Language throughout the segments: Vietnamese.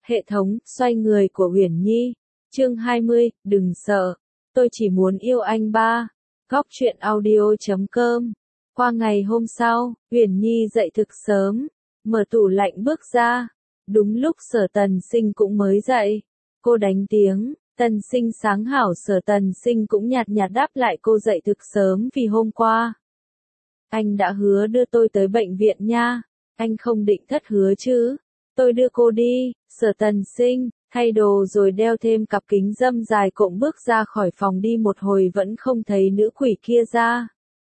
Hệ thống, xoay người của Uyển Nhi. Chương 20, đừng sợ. Tôi chỉ muốn yêu anh ba. Góc truyện audio.com. Qua ngày hôm sau, Uyển Nhi dậy thực sớm, mở tủ lạnh bước ra. Đúng lúc Sở Tần Sinh cũng mới dậy. Cô đánh tiếng, Tần Sinh sáng hảo. Sở Tần Sinh cũng nhạt nhạt đáp lại cô dậy thực sớm vì hôm qua. Anh đã hứa đưa tôi tới bệnh viện nha. Anh không định thất hứa chứ? Tôi đưa cô đi. Sở Tần Sinh thay đồ rồi đeo thêm cặp kính râm dài cộm bước ra khỏi phòng, đi một hồi vẫn không thấy nữ quỷ kia ra.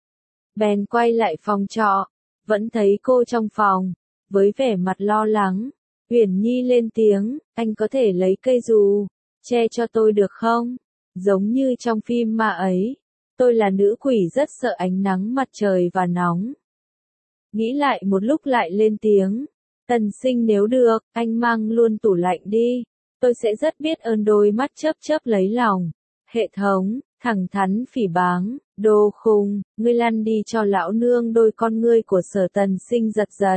Bèn quay lại phòng trọ, vẫn thấy cô trong phòng, với vẻ mặt lo lắng. Uyển Nhi lên tiếng, anh có thể lấy cây dù che cho tôi được không? Giống như trong phim ma ấy, tôi là nữ quỷ rất sợ ánh nắng mặt trời và nóng. Nghĩ lại một lúc lại lên tiếng, Tần Sinh nếu được, anh mang luôn tủ lạnh đi, tôi sẽ rất biết ơn. Đôi mắt chớp chớp lấy lòng. Hệ thống, thẳng thắn phỉ báng, đồ khùng, ngươi lăn đi cho lão nương. Đôi con ngươi của Sở Tần Sinh giật giật.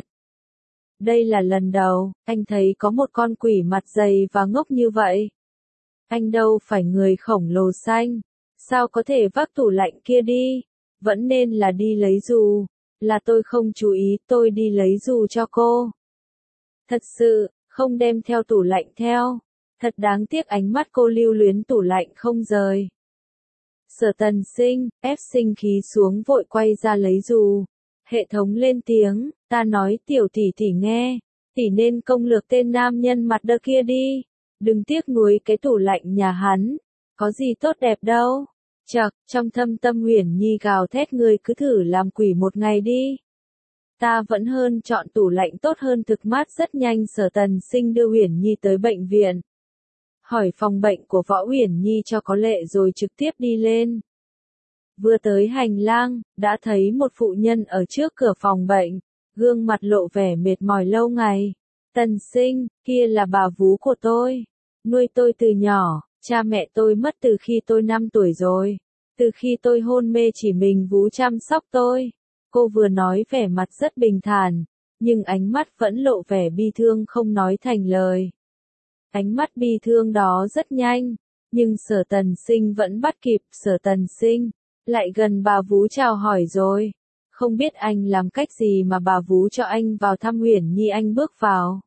Đây là lần đầu, anh thấy có một con quỷ mặt dày và ngốc như vậy. Anh đâu phải người khổng lồ xanh, sao có thể vác tủ lạnh kia đi, vẫn nên là đi lấy dù. Là tôi không chú ý, tôi đi lấy dù cho cô. Thật sự, không đem theo tủ lạnh theo. Thật đáng tiếc. Ánh mắt cô lưu luyến tủ lạnh không rời. Sở Tần Sinh, ép sinh khí xuống vội quay ra lấy dù. Hệ thống lên tiếng, ta nói tiểu tỷ tỷ nghe, tỷ nên công lược tên nam nhân mặt đơ kia đi. Đừng tiếc nuối cái tủ lạnh nhà hắn, có gì tốt đẹp đâu. Chậc, trong thâm tâm Uyển Nhi gào thét, ngươi cứ thử làm quỷ một ngày đi. Ta vẫn hơn chọn tủ lạnh tốt hơn thực mát. Rất nhanh Sở Tần Sinh đưa Uyển Nhi tới bệnh viện. Hỏi phòng bệnh của Võ Uyển Nhi cho có lệ rồi trực tiếp đi lên. Vừa tới hành lang, đã thấy một phụ nhân ở trước cửa phòng bệnh, gương mặt lộ vẻ mệt mỏi lâu ngày. Tần Sinh, kia là bà vú của tôi, nuôi tôi từ nhỏ, cha mẹ tôi mất từ khi tôi 5 tuổi rồi. Từ khi tôi hôn mê chỉ mình vú chăm sóc tôi. Cô vừa nói vẻ mặt rất bình thản, nhưng ánh mắt vẫn lộ vẻ bi thương không nói thành lời. Ánh mắt bi thương đó rất nhanh, nhưng Sở Tần Sinh vẫn bắt kịp. Sở Tần Sinh lại gần bà vú chào hỏi rồi. Không biết anh làm cách gì mà bà vú cho anh vào thăm Uyển Nhi. Anh bước vào,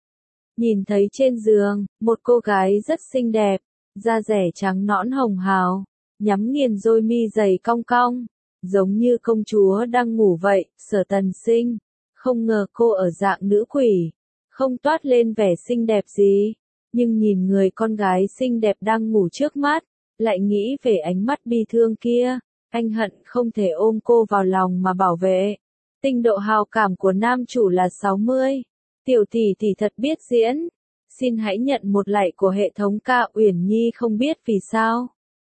nhìn thấy trên giường, một cô gái rất xinh đẹp, da dẻ trắng nõn hồng hào, nhắm nghiền đôi mi dày cong cong, giống như công chúa đang ngủ vậy. Sở Tần Sinh không ngờ cô ở dạng nữ quỷ, không toát lên vẻ xinh đẹp gì, nhưng nhìn người con gái xinh đẹp đang ngủ trước mắt, lại nghĩ về ánh mắt bi thương kia, anh hận không thể ôm cô vào lòng mà bảo vệ. Tinh độ hào cảm của nam chủ là 60. Tiểu tỷ tỷ thật biết diễn. Xin hãy nhận một lạy của hệ thống ca. Uyển Nhi không biết vì sao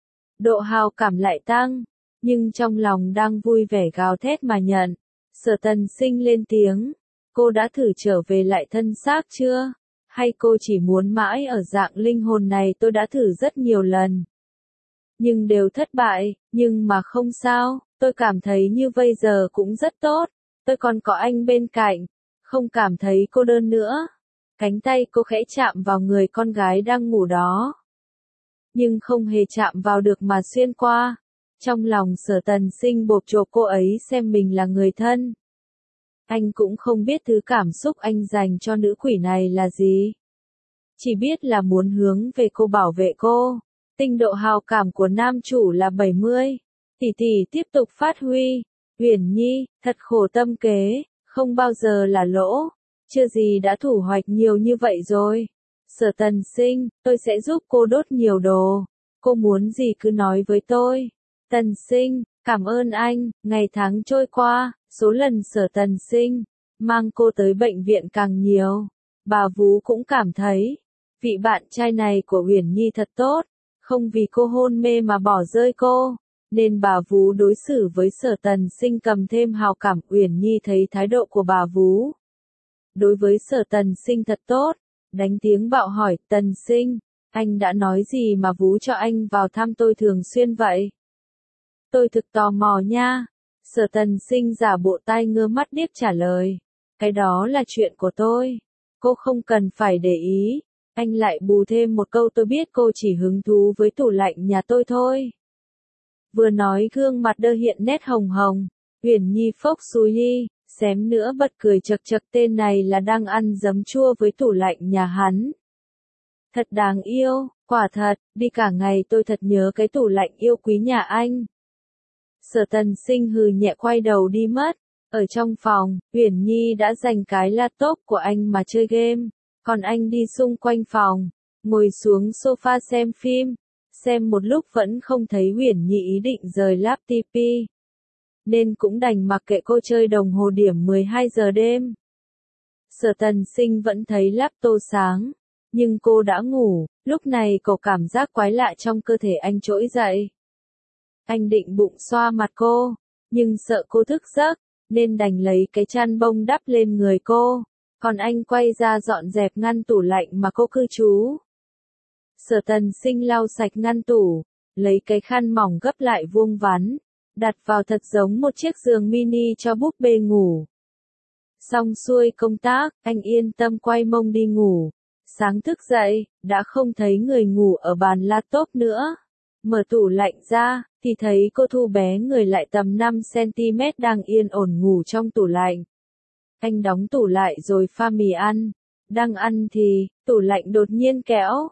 độ hào cảm lại tăng, nhưng trong lòng đang vui vẻ gào thét mà nhận. Sở Tần Sinh lên tiếng, cô đã thử trở về lại thân xác chưa? Hay cô chỉ muốn mãi ở dạng linh hồn này? Tôi đã thử rất nhiều lần, nhưng đều thất bại. Nhưng mà không sao, tôi cảm thấy như bây giờ cũng rất tốt. Tôi còn có anh bên cạnh, không cảm thấy cô đơn nữa. Cánh tay cô khẽ chạm vào người con gái đang ngủ đó, nhưng không hề chạm vào được mà xuyên qua. Trong lòng Sở Tần Sinh bộp chộp cô ấy xem mình là người thân. Anh cũng không biết thứ cảm xúc anh dành cho nữ quỷ này là gì. Chỉ biết là muốn hướng về cô, bảo vệ cô. Tinh độ hào cảm của nam chủ là 70. Tỷ tỷ tiếp tục phát huy. Uyển Nhi, thật khổ tâm kế, không bao giờ là lỗ. Chưa gì đã thủ hoạch nhiều như vậy rồi. Sở Tần Sinh, tôi sẽ giúp cô đốt nhiều đồ. Cô muốn gì cứ nói với tôi. Tần Sinh, cảm ơn anh. Ngày tháng trôi qua, số lần Sở Tần Sinh mang cô tới bệnh viện càng nhiều. Bà vú cũng cảm thấy vị bạn trai này của Uyển Nhi thật tốt, không vì cô hôn mê mà bỏ rơi cô, nên bà vú đối xử với Sở Tần Sinh cầm thêm hào cảm. Uyển Nhi thấy thái độ của bà vú đối với Sở Tần Sinh thật tốt, đánh tiếng bạo hỏi, Tần Sinh, anh đã nói gì mà vú cho anh vào thăm tôi thường xuyên vậy? Tôi thực tò mò nha. Sở Tần Sinh giả bộ tai ngơ mắt điếc trả lời, cái đó là chuyện của tôi, cô không cần phải để ý. Anh lại bù thêm một câu tôi biết cô chỉ hứng thú với tủ lạnh nhà tôi thôi. Vừa nói gương mặt đơ hiện nét hồng hồng, Uyển Nhi phốc xúi đi, xém nữa bật cười chật chật tên này là đang ăn giấm chua với tủ lạnh nhà hắn. Thật đáng yêu, quả thật, đi cả ngày tôi thật nhớ cái tủ lạnh yêu quý nhà anh. Sở Tần Sinh hừ nhẹ quay đầu đi mất. Ở trong phòng, Uyển Nhi đã giành cái laptop của anh mà chơi game, còn anh đi xung quanh phòng, ngồi xuống sofa xem phim, xem một lúc vẫn không thấy Uyển Nhi ý định rời laptop, nên cũng đành mặc kệ cô chơi đồng hồ điểm 12 giờ đêm. Sở Tần Sinh vẫn thấy laptop sáng, nhưng cô đã ngủ, lúc này cậu cảm giác quái lạ trong cơ thể anh trỗi dậy. Anh định bụng xoa mặt cô, nhưng sợ cô thức giấc, nên đành lấy cái chăn bông đắp lên người cô, còn anh quay ra dọn dẹp ngăn tủ lạnh mà cô cư trú. Sở Tần Sinh lau sạch ngăn tủ, lấy cái khăn mỏng gấp lại vuông vắn, đặt vào thật giống một chiếc giường mini cho búp bê ngủ. Xong xuôi công tác, anh yên tâm quay mông đi ngủ. Sáng thức dậy, đã không thấy người ngủ ở bàn laptop nữa. Mở tủ lạnh ra, thì thấy cô Thu bé người lại tầm 5cm đang yên ổn ngủ trong tủ lạnh. Anh đóng tủ lại rồi pha mì ăn. Đang ăn thì, tủ lạnh đột nhiên kéo,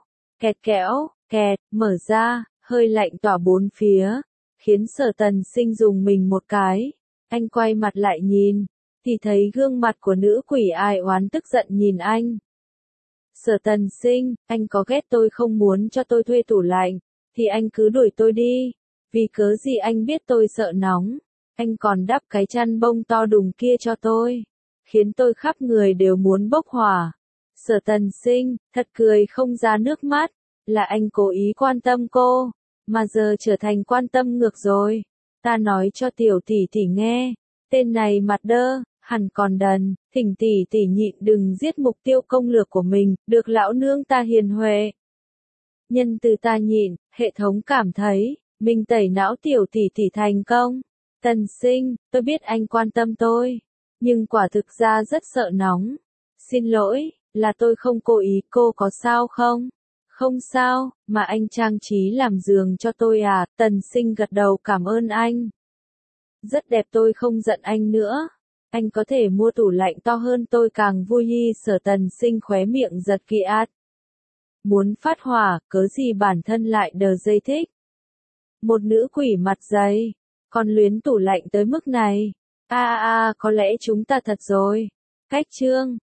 kẹt, mở ra, hơi lạnh tỏa bốn phía, khiến Sở Tần Sinh rùng mình một cái. Anh quay mặt lại nhìn, thì thấy gương mặt của nữ quỷ ai oán tức giận nhìn anh. Sở Tần Sinh, anh có ghét tôi không muốn cho tôi thuê tủ lạnh, thì anh cứ đuổi tôi đi. Vì cớ gì anh biết tôi sợ nóng, anh còn đắp cái chăn bông to đùng kia cho tôi, khiến tôi khắp người đều muốn bốc hỏa. Sở Tần Sinh, thật cười không ra nước mắt, là anh cố ý quan tâm cô, mà giờ trở thành quan tâm ngược rồi. Ta nói cho tiểu tỷ tỷ nghe, tên này mặt đơ, hẳn còn đần, thỉnh tỷ tỷ nhịn đừng giết mục tiêu công lược của mình, được lão nương ta hiền huệ. Nhân từ ta nhịn, hệ thống cảm thấy, mình tẩy não tiểu tỷ tỷ thành công. Tần Sinh, tôi biết anh quan tâm tôi, nhưng quả thực ra rất sợ nóng. Xin lỗi, là tôi không cố ý, cô có sao không? Không sao, mà anh trang trí làm giường cho tôi à? Tần Sinh gật đầu cảm ơn anh. Rất đẹp, tôi không giận anh nữa. Anh có thể mua tủ lạnh to hơn tôi càng vui hi. Sở Tần Sinh khóe miệng giật kỳ át. Muốn phát hỏa, cớ gì bản thân lại đờ dây thích. Một nữ quỷ mặt dày, còn luyến tủ lạnh tới mức này. Có lẽ chúng ta thật rồi. Cách chương